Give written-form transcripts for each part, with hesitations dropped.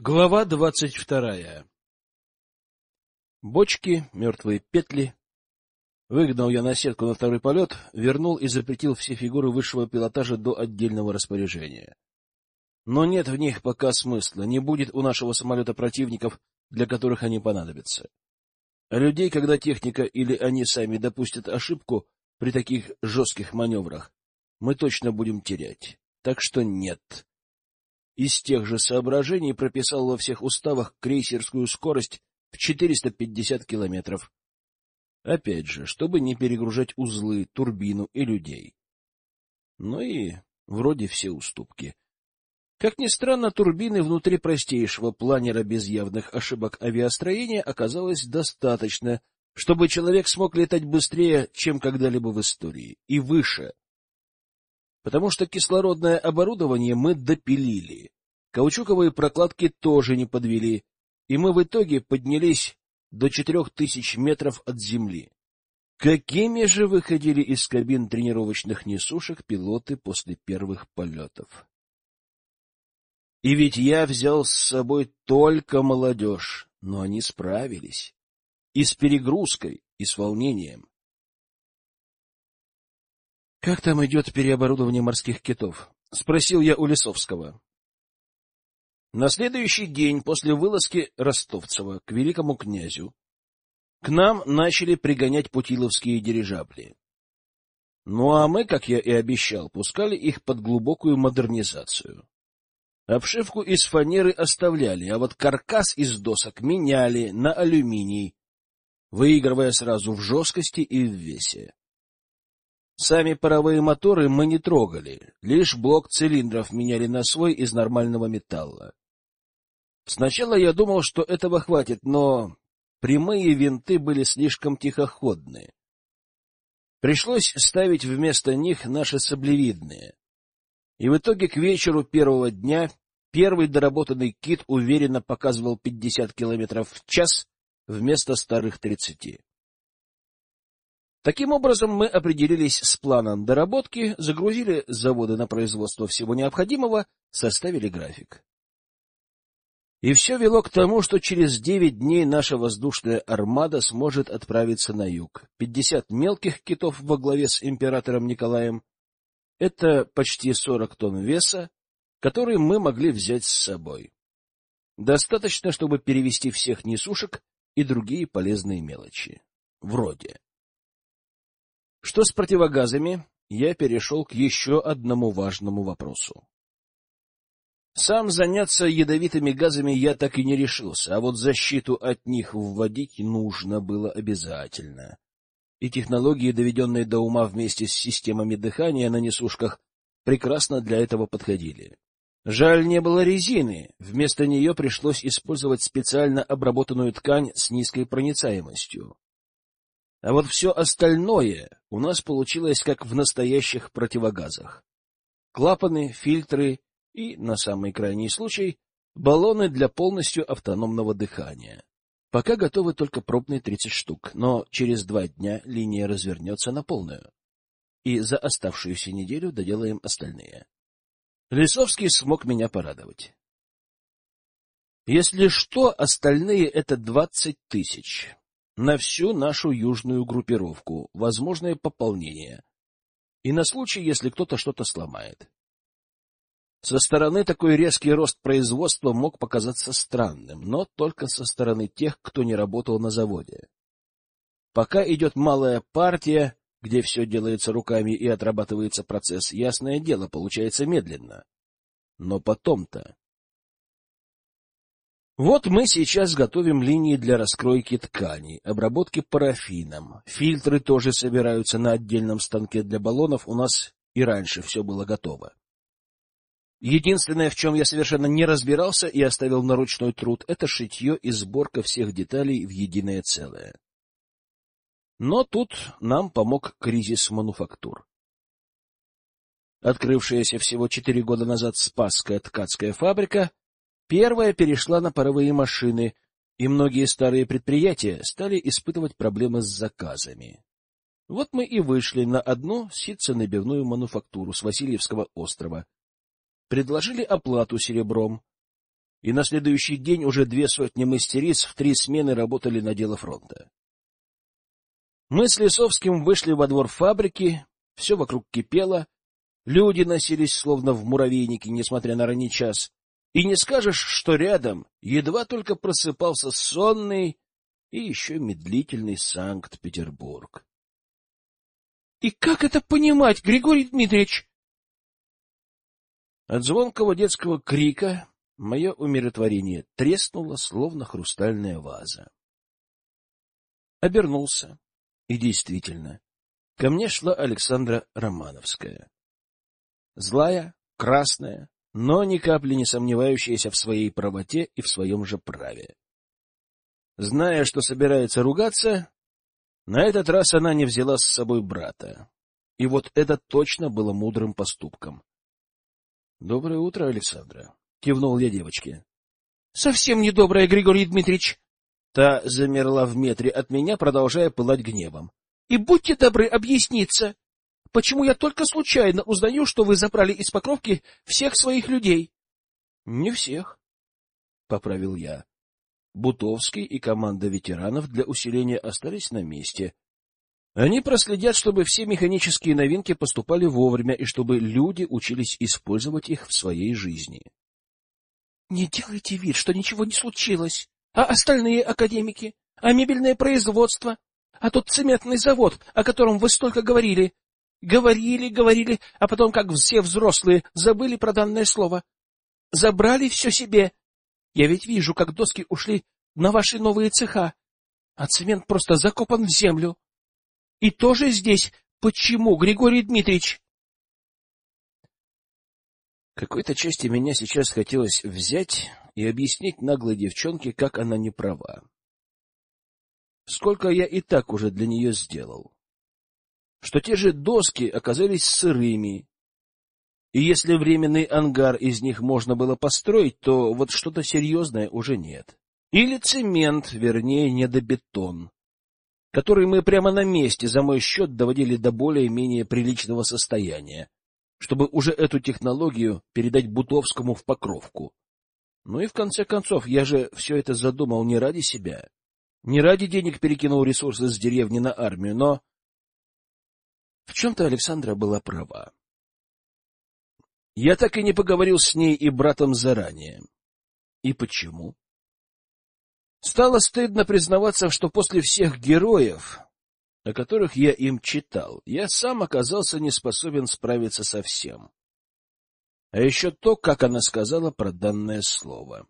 Глава 22. Бочки, мертвые петли. Выгнал я на сетку на второй полет, вернул и запретил все фигуры высшего пилотажа до отдельного распоряжения. Но нет в них пока смысла, не будет у нашего самолета противников, для которых они понадобятся. А людей, когда техника или они сами допустят ошибку при таких жестких маневрах, мы точно будем терять. Так что нет. Из тех же соображений прописал во всех уставах крейсерскую скорость в 450 километров. Опять же, чтобы не перегружать узлы, турбину и людей. Ну и вроде все уступки. Как ни странно, турбины внутри простейшего планера без явных ошибок авиастроения оказалось достаточно, чтобы человек смог летать быстрее, чем когда-либо в истории, и выше. Потому что кислородное оборудование мы допилили, каучуковые прокладки тоже не подвели, и мы в итоге поднялись до 4000 метров от земли. Какими же выходили из кабин тренировочных несушек пилоты после первых полетов? И ведь я взял с собой только молодежь, но они справились. И с перегрузкой, и с волнением. — Как там идет переоборудование морских китов? — спросил я у Лисовского. На следующий день после вылазки Ростовцева к великому князю к нам начали пригонять путиловские дирижабли. Ну а мы, как я и обещал, пускали их под глубокую модернизацию. Обшивку из фанеры оставляли, а вот каркас из досок меняли на алюминий, выигрывая сразу в жесткости и в весе. Сами паровые моторы мы не трогали, лишь блок цилиндров меняли на свой из нормального металла. Сначала я думал, что этого хватит, но прямые винты были слишком тихоходные. Пришлось ставить вместо них наши саблевидные. И в итоге к вечеру первого дня первый доработанный кит уверенно показывал 50 километров в час вместо старых 30. Таким образом, мы определились с планом доработки, загрузили заводы на производство всего необходимого, составили график. И все вело к тому, что через 9 дней наша воздушная армада сможет отправиться на юг. 50 мелких китов во главе с императором Николаем — это почти 40 тонн веса, которые мы могли взять с собой. Достаточно, чтобы перевезти всех несушек и другие полезные мелочи. Вроде. Что с противогазами, я перешел к еще одному важному вопросу. Сам заняться ядовитыми газами я так и не решился, а вот защиту от них вводить нужно было обязательно. И технологии, доведенные до ума вместе с системами дыхания на несушках, прекрасно для этого подходили. Жаль, не было резины, вместо нее пришлось использовать специально обработанную ткань с низкой проницаемостью. А вот все остальное у нас получилось как в настоящих противогазах. Клапаны, фильтры и, на самый крайний случай, баллоны для полностью автономного дыхания. Пока готовы только пробные 30 штук, но через 2 дня линия развернется на полную. И за оставшуюся неделю доделаем остальные. Лисовский смог меня порадовать. Если что, остальные — это 20 тысяч. На всю нашу южную группировку, возможное пополнение. И на случай, если кто-то что-то сломает. Со стороны такой резкий рост производства мог показаться странным, но только со стороны тех, кто не работал на заводе. Пока идет малая партия, где все делается руками и отрабатывается процесс, ясное дело, получается медленно. Но потом-то... Вот мы сейчас готовим линии для раскройки тканей, обработки парафином. Фильтры тоже собираются на отдельном станке для баллонов, у нас и раньше все было готово. Единственное, в чем я совершенно не разбирался и оставил на ручной труд, это шитье и сборка всех деталей в единое целое. Но тут нам помог кризис мануфактур. Открывшаяся всего 4 года назад Спасская ткацкая фабрика первая перешла на паровые машины, и многие старые предприятия стали испытывать проблемы с заказами. Вот мы и вышли на одну ситцо-набивную мануфактуру с Васильевского острова. Предложили оплату серебром. и на следующий день уже 200 мастериц в 3 смены работали на дело фронта. Мы с Лисовским вышли во двор фабрики, все вокруг кипело, люди носились словно в муравейнике, несмотря на ранний час, и не скажешь, что рядом едва только просыпался сонный и еще медлительный Санкт-Петербург. — И как это понимать, Григорий Дмитриевич? От звонкого детского крика мое умиротворение треснуло, словно хрустальная ваза. Обернулся, и действительно, ко мне шла Александра Романовская. Злая, красная, но ни капли не сомневающаяся в своей правоте и в своем же праве. Зная, что собирается ругаться, на этот раз она не взяла с собой брата. И вот это точно было мудрым поступком. — Доброе утро, Александра, — кивнул я девочке. — Совсем не доброе, Григорий Дмитриевич. Та замерла в метре от меня, продолжая пылать гневом. — И будьте добры объясниться, почему я только случайно узнаю, что вы забрали из Покровки всех своих людей? — Не всех, — поправил я. Бутовский и команда ветеранов для усиления остались на месте. Они проследят, чтобы все механические новинки поступали вовремя и чтобы люди учились использовать их в своей жизни. — Не делайте вид, что ничего не случилось. А остальные академики? А мебельное производство? А тот цементный завод, о котором вы столько говорили? Говорили, а потом, как все взрослые, забыли про данное слово. Забрали все себе. Я ведь вижу, как доски ушли на ваши новые цеха, а цемент просто закопан в землю. И тоже здесь. Почему, Григорий Дмитриевич? Какой-то части меня сейчас хотелось взять и объяснить наглой девчонке, как она не права. Сколько я и так уже для нее сделал. Что те же доски оказались сырыми, и если временный ангар из них можно было построить, то вот что-то серьезное уже нет. Или цемент, вернее, недобетон, который мы прямо на месте за мой счет доводили до более-менее приличного состояния, чтобы уже эту технологию передать Бутовскому в Покровку. Ну и в конце концов, я же все это задумал не ради себя, не ради денег перекинул ресурсы с деревни на армию, но в чем-то Александра была права. Я так и не поговорил с ней и братом заранее. И почему? Стало стыдно признаваться, что после всех героев, о которых я им читал, я сам оказался не способен справиться со всем. А еще то, как она сказала про данное слово.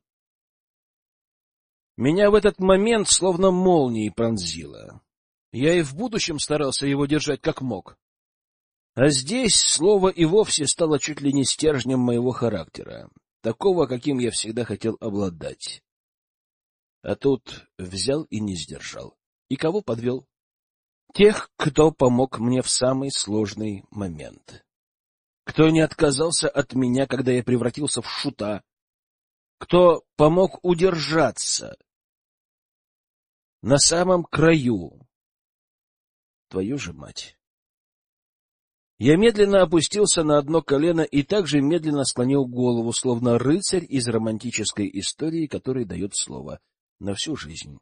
Меня в этот момент словно молнией пронзило. Я и в будущем старался его держать как мог. А здесь слово и вовсе стало чуть ли не стержнем моего характера, такого, каким я всегда хотел обладать. А тут взял и не сдержал. И кого подвел? Тех, кто помог мне в самый сложный момент. Кто не отказался от меня, когда я превратился в шута. Кто помог удержаться на самом краю. Твою же мать! Я медленно опустился на одно колено и также медленно склонил голову, словно рыцарь из романтической истории, который дает слово на всю жизнь.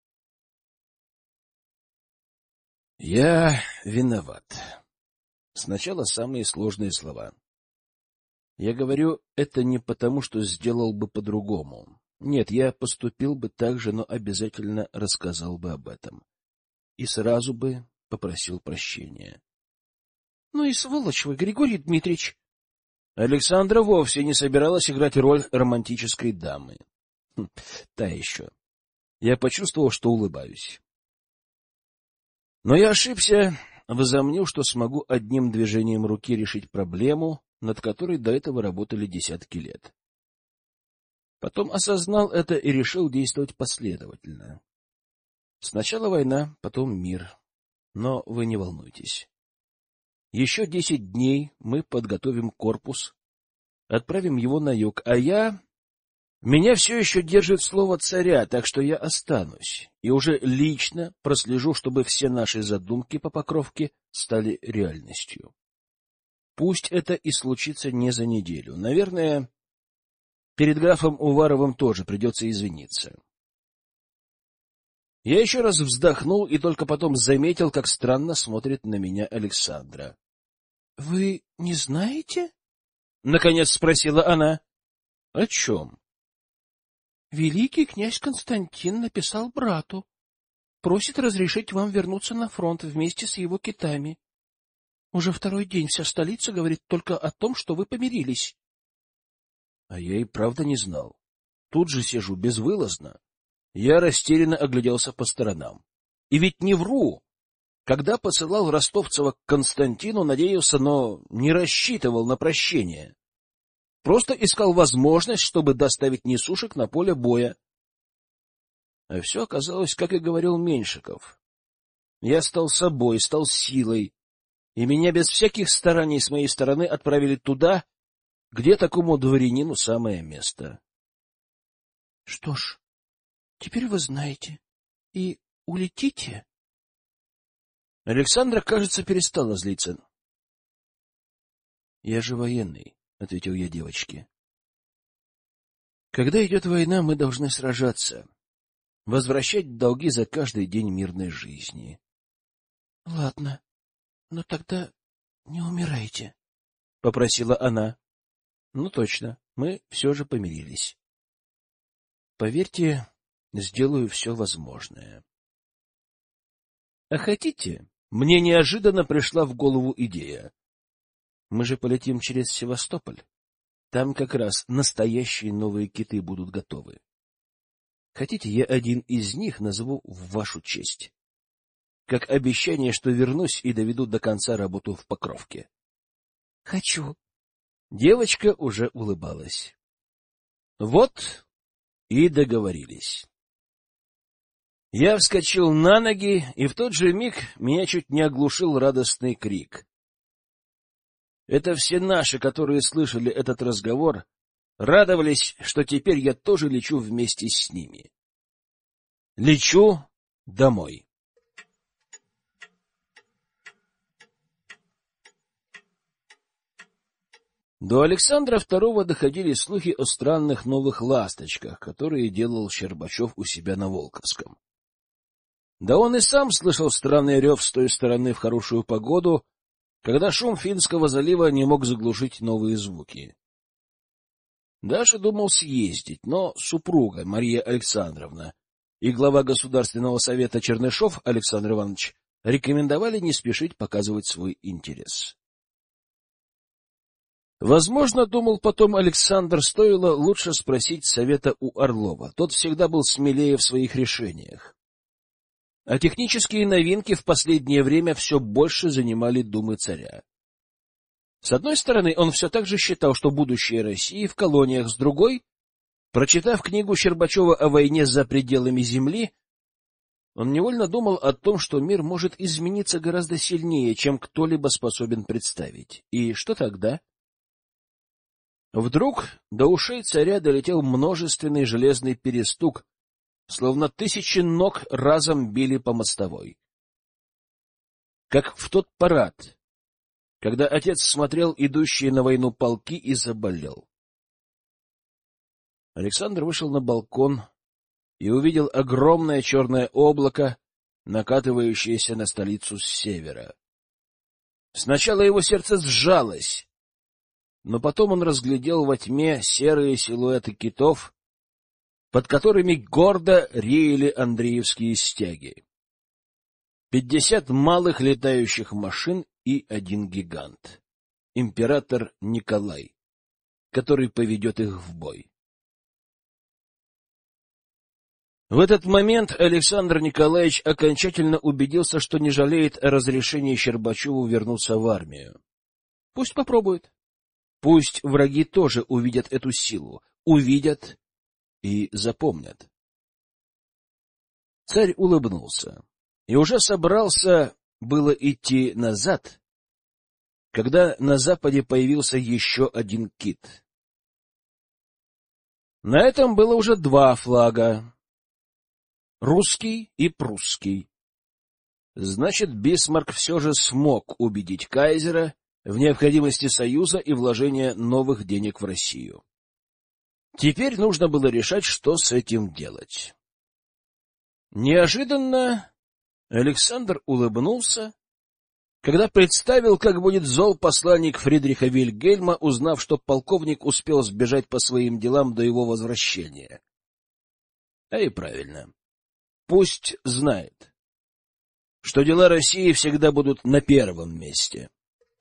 Я виноват. Сначала самые сложные слова. Я говорю это не потому, что сделал бы по-другому. Нет, я поступил бы так же, но обязательно рассказал бы об этом. И сразу бы попросил прощения. — Ну и сволочь вы, Григорий Дмитриевич! Александра вовсе не собиралась играть роль романтической дамы. Та еще. Я почувствовал, что улыбаюсь. Но я ошибся, возомнил, что смогу одним движением руки решить проблему, над которой до этого работали десятки лет. Потом осознал это и решил действовать последовательно. Сначала война, потом мир. Но вы не волнуйтесь. Еще 10 дней мы подготовим корпус, отправим его на юг, а меня все еще держит слово царя, так что я останусь и уже лично прослежу, чтобы все наши задумки по Покровке стали реальностью. Пусть это и случится не за неделю. Наверное, Перед графом Уваровым тоже придется извиниться. Я еще раз вздохнул и только потом заметил, как странно смотрит на меня Александра. — Вы не знаете? — наконец спросила она. — О чем? — Великий князь Константин написал брату. Просит разрешить вам вернуться на фронт вместе с его китами. Уже второй день вся столица говорит только о том, что вы помирились. А я и правда не знал. Тут же сижу безвылазно. Я растерянно огляделся по сторонам. И ведь не вру. Когда посылал Ростовцева к Константину, надеялся, но не рассчитывал на прощение. Просто искал возможность, чтобы доставить несушек на поле боя. А все оказалось, как и говорил Меньшиков. Я стал собой, стал силой, и меня без всяких стараний с моей стороны отправили туда, где такому дворянину самое место. — Что ж, теперь вы знаете. И улетите? Александра, кажется, перестала злиться. — Я же военный, — ответил я девочке. — Когда идет война, мы должны сражаться, возвращать долги за каждый день мирной жизни. — Ладно, но тогда не умирайте, — попросила она. — Ну, точно, мы все же помирились. Поверьте, сделаю все возможное. А хотите, мне неожиданно пришла в голову идея. Мы же полетим через Севастополь. Там как раз настоящие новые киты будут готовы. Хотите, я один из них назову в вашу честь? Как обещание, что вернусь и доведу до конца работу в Покровке. — Хочу. Девочка уже улыбалась. Вот и договорились. Я вскочил на ноги, и в тот же миг меня чуть не оглушил радостный крик. Это все наши, которые слышали этот разговор, радовались, что теперь я тоже лечу вместе с ними. Лечу домой. До Александра II доходили слухи о странных новых ласточках, которые делал Щербачев у себя на Волковском. Да он и сам слышал странный рев с той стороны в хорошую погоду, когда шум Финского залива не мог заглушить новые звуки. Даже думал съездить, но супруга Мария Александровна и глава Государственного совета Чернышов Александр Иванович рекомендовали не спешить показывать свой интерес. Возможно, думал потом Александр, стоило лучше спросить совета у Орлова. Тот всегда был смелее в своих решениях. А технические новинки в последнее время все больше занимали думы царя. С одной стороны, он все так же считал, что будущее России в колониях, с другой, прочитав книгу Щербачева о войне за пределами Земли, он невольно думал о том, что мир может измениться гораздо сильнее, чем кто-либо способен представить. И что тогда? Вдруг до ушей царя долетел множественный железный перестук, словно тысячи ног разом били по мостовой. Как в тот парад, когда отец смотрел идущие на войну полки и заболел. Александр вышел на балкон и увидел огромное черное облако, накатывающееся на столицу с севера. Сначала его сердце сжалось, но потом он разглядел во тьме серые силуэты китов, под которыми гордо реяли андреевские стяги. 50 малых летающих машин и один гигант — император Николай, который поведет их в бой. В этот момент Александр Николаевич окончательно убедился, что не жалеет о разрешении Щербачеву вернуться в армию. Пусть попробует. Пусть враги тоже увидят эту силу, увидят и запомнят. Царь улыбнулся и уже собрался было идти назад, когда на западе появился еще один кит. На этом было уже два флага — русский и прусский. Значит, Бисмарк все же смог убедить кайзера в необходимости союза и вложения новых денег в Россию. Теперь нужно было решать, что с этим делать. Неожиданно Александр улыбнулся, когда представил, как будет зол посланник Фридриха Вильгельма, узнав, что полковник успел сбежать по своим делам до его возвращения. А и правильно. Пусть знает, что дела России всегда будут на первом месте.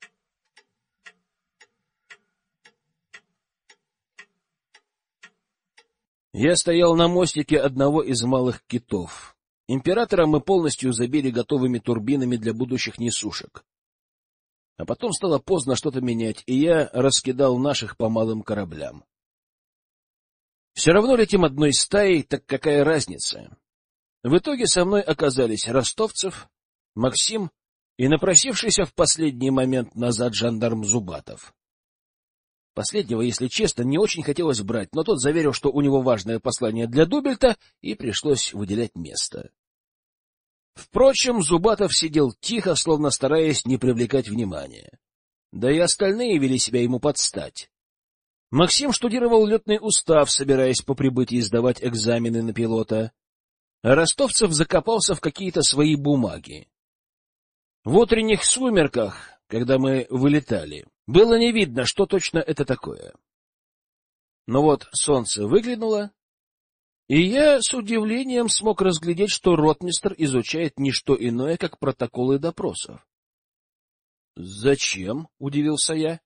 Я стоял на мостике одного из малых китов. Императора мы полностью забили готовыми турбинами для будущих несушек. А потом стало поздно что-то менять, и я раскидал наших по малым кораблям. Все равно летим одной стаей, так какая разница? В итоге со мной оказались Ростовцев, Максим и напросившийся в последний момент назад жандарм Зубатов. Последнего, если честно, не очень хотелось брать, но тот заверил, что у него важное послание для Дубельта, и пришлось выделять место. Впрочем, Зубатов сидел тихо, словно стараясь не привлекать внимания. Да и остальные вели себя ему подстать. Максим штудировал летный устав, собираясь по прибытии сдавать экзамены на пилота, а Ростовцев закопался в какие-то свои бумаги. В утренних сумерках, когда мы вылетали, было не видно, что точно это такое. Но вот солнце выглянуло, и я с удивлением смог разглядеть, что ротмистр изучает не что иное, как протоколы допросов. «Зачем?» — удивился я.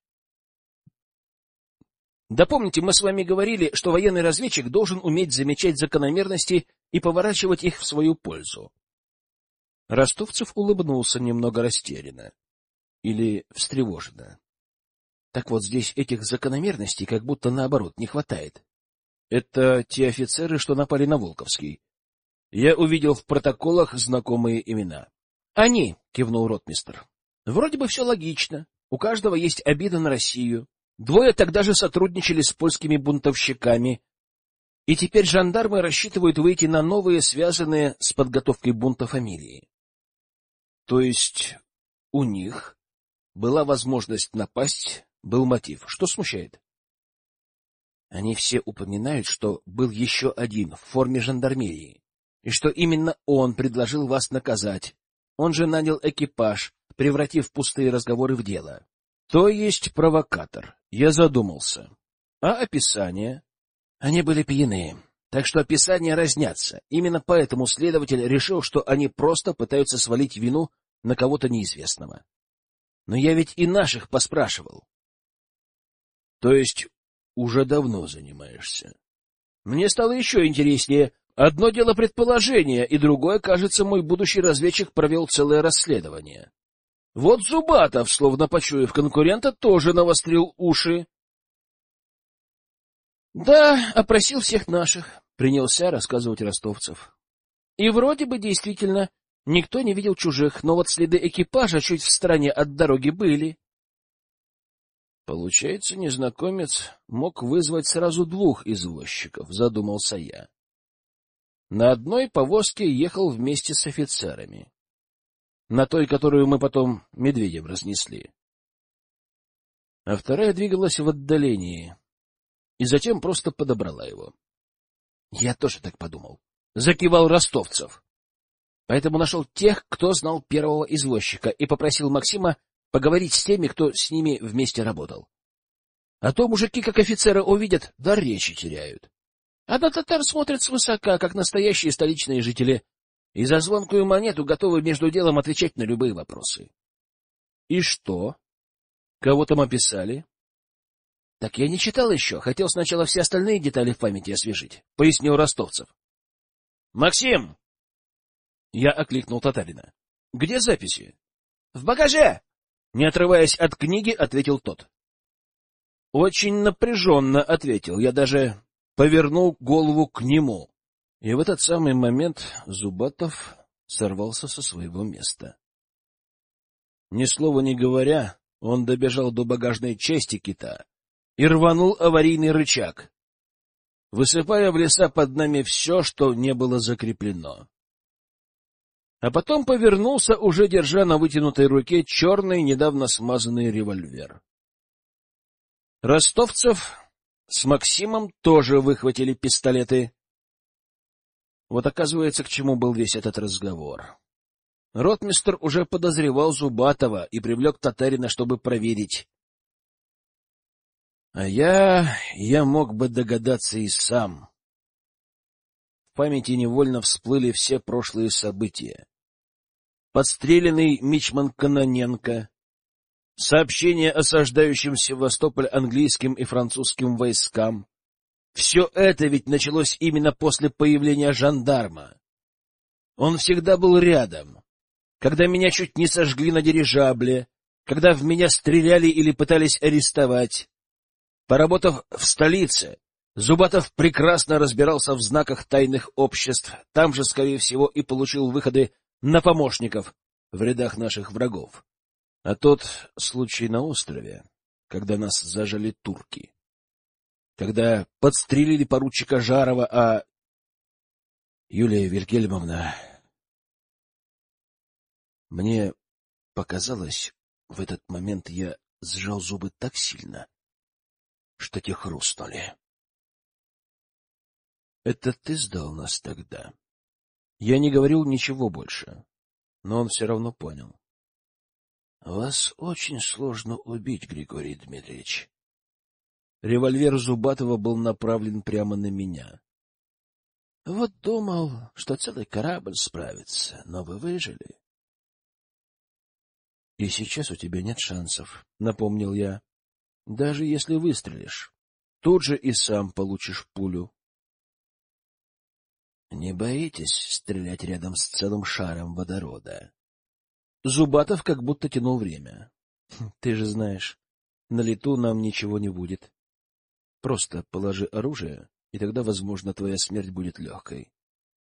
«Да помните, мы с вами говорили, что военный разведчик должен уметь замечать закономерности и поворачивать их в свою пользу». Ростовцев улыбнулся немного растерянно или встревоженно. Так вот, здесь этих закономерностей как будто наоборот не хватает. Это те офицеры, что напали на Волковский. Я увидел в протоколах знакомые имена. — Они, — кивнул ротмистр. — Вроде бы все логично. У каждого есть обида на Россию. Двое тогда же сотрудничали с польскими бунтовщиками. И теперь жандармы рассчитывают выйти на новые, связанные с подготовкой бунта фамилии. То есть у них была возможность напасть, был мотив. Что смущает? Они все упоминают, что был еще один в форме жандармерии, и что именно он предложил вас наказать. Он же нанял экипаж, превратив пустые разговоры в дело. То есть провокатор. Я задумался. А описание? Они были пьяные, так что описания разнятся. Именно поэтому следователь решил, что они просто пытаются свалить вину на кого-то неизвестного. Но я ведь и наших поспрашивал. То есть уже давно занимаешься. Мне стало еще интереснее. Одно дело предположение, и другое, кажется, мой будущий разведчик провел целое расследование. Вот Зубатов, словно почуяв конкурента, тоже навострил уши. Да, опросил всех наших, принялся рассказывать Ростовцев. И вроде бы действительно никто не видел чужих, но вот следы экипажа чуть в стороне от дороги были. Получается, незнакомец мог вызвать сразу двух извозчиков, задумался я. На одной повозке ехал вместе с офицерами. На той, которую мы потом медведем разнесли. А вторая двигалась в отдалении и затем просто подобрала его. Я тоже так подумал. Закивал Ростовцев. Поэтому нашел тех, кто знал первого извозчика, и попросил Максима поговорить с теми, кто с ними вместе работал. А то мужики, как офицера увидят, дар речи теряют. А на татар смотрят свысока, как настоящие столичные жители, и за звонкую монету готовы между делом отвечать на любые вопросы. И что? Кого там описали? Так я не читал еще, хотел сначала все остальные детали в памяти освежить, пояснил Ростовцев. Максим! Я окликнул татарина. Где записи? В багаже! Не отрываясь от книги, ответил тот. Очень напряженно ответил, я даже повернул голову к нему. И в этот самый момент Зубатов сорвался со своего места. Ни слова не говоря, он добежал до багажной части кита и рванул аварийный рычаг, высыпая в леса под нами все, что не было закреплено. А потом повернулся, уже держа на вытянутой руке черный, недавно смазанный револьвер. Ростовцев с Максимом тоже выхватили пистолеты. Вот оказывается, к чему был весь этот разговор. Ротмистр уже подозревал Зубатова и привлек Татарина, чтобы проверить. А я мог бы догадаться и сам. В памяти невольно всплыли все прошлые события. Подстреленный мичман Кононенко, сообщение осаждающим Севастополь английским и французским войскам. Все это ведь началось именно после появления жандарма. Он всегда был рядом. Когда меня чуть не сожгли на дирижабле, когда в меня стреляли или пытались арестовать. Поработав в столице, Зубатов прекрасно разбирался в знаках тайных обществ, там же, скорее всего, и получил выходы на помощников в рядах наших врагов. А тот случай на острове, когда нас зажали турки, когда подстрелили поручика Жарова, а... Юлия Вильгельмовна... Мне показалось, в этот момент я сжал зубы так сильно, что те хрустнули. — Это ты сдал нас тогда? Я не говорил ничего больше, но он все равно понял. — Вас очень сложно убить, Григорий Дмитриевич. Револьвер Зубатова был направлен прямо на меня. — Вот думал, что целый корабль справится, но вы выжили. — И сейчас у тебя нет шансов, — напомнил я. — Даже если выстрелишь, тут же и сам получишь пулю. — Не боитесь стрелять рядом с целым шаром водорода? Зубатов как будто тянул время. — Ты же знаешь, на лету нам ничего не будет. Просто положи оружие, и тогда, возможно, твоя смерть будет легкой.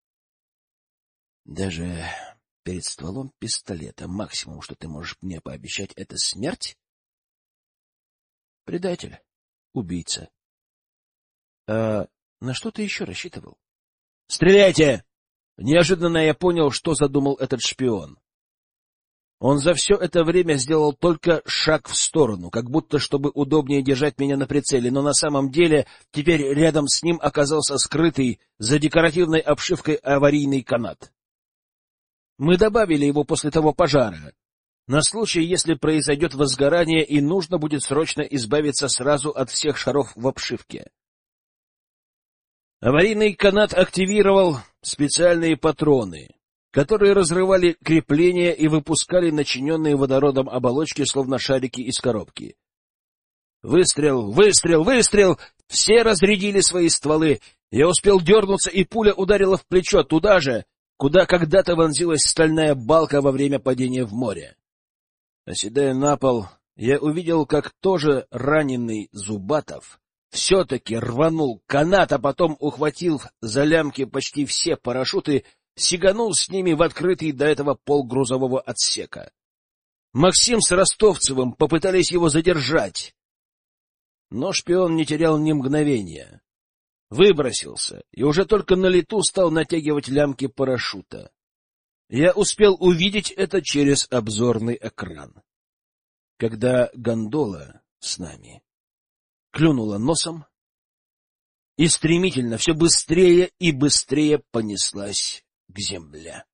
Даже перед стволом пистолета максимум, что ты можешь мне пообещать, — это смерть? Предатель, убийца. А на что ты еще рассчитывал? Стреляйте! Неожиданно я понял, что задумал этот шпион. Он за все это время сделал только шаг в сторону, как будто чтобы удобнее держать меня на прицеле, но на самом деле теперь рядом с ним оказался скрытый за декоративной обшивкой аварийный канат. Мы добавили его после того пожара, на случай, если произойдет возгорание и нужно будет срочно избавиться сразу от всех шаров в обшивке. Аварийный канат активировал специальные патроны, которые разрывали крепления и выпускали начиненные водородом оболочки, словно шарики из коробки. Выстрел, выстрел, выстрел! Все разрядили свои стволы. Я успел дернуться, и пуля ударила в плечо, туда же, куда когда-то вонзилась стальная балка во время падения в море. Оседая на пол, я увидел, как тоже раненый Зубатов все-таки рванул канат, а потом, ухватил за лямки почти все парашюты, сиганул с ними в открытый до этого пол грузового отсека. Максим с Ростовцевым попытались его задержать, но шпион не терял ни мгновения. Выбросился и уже только на лету стал натягивать лямки парашюта. Я успел увидеть это через обзорный экран. Когда гондола с нами клюнула носом и стремительно, все быстрее и быстрее понеслась к земле.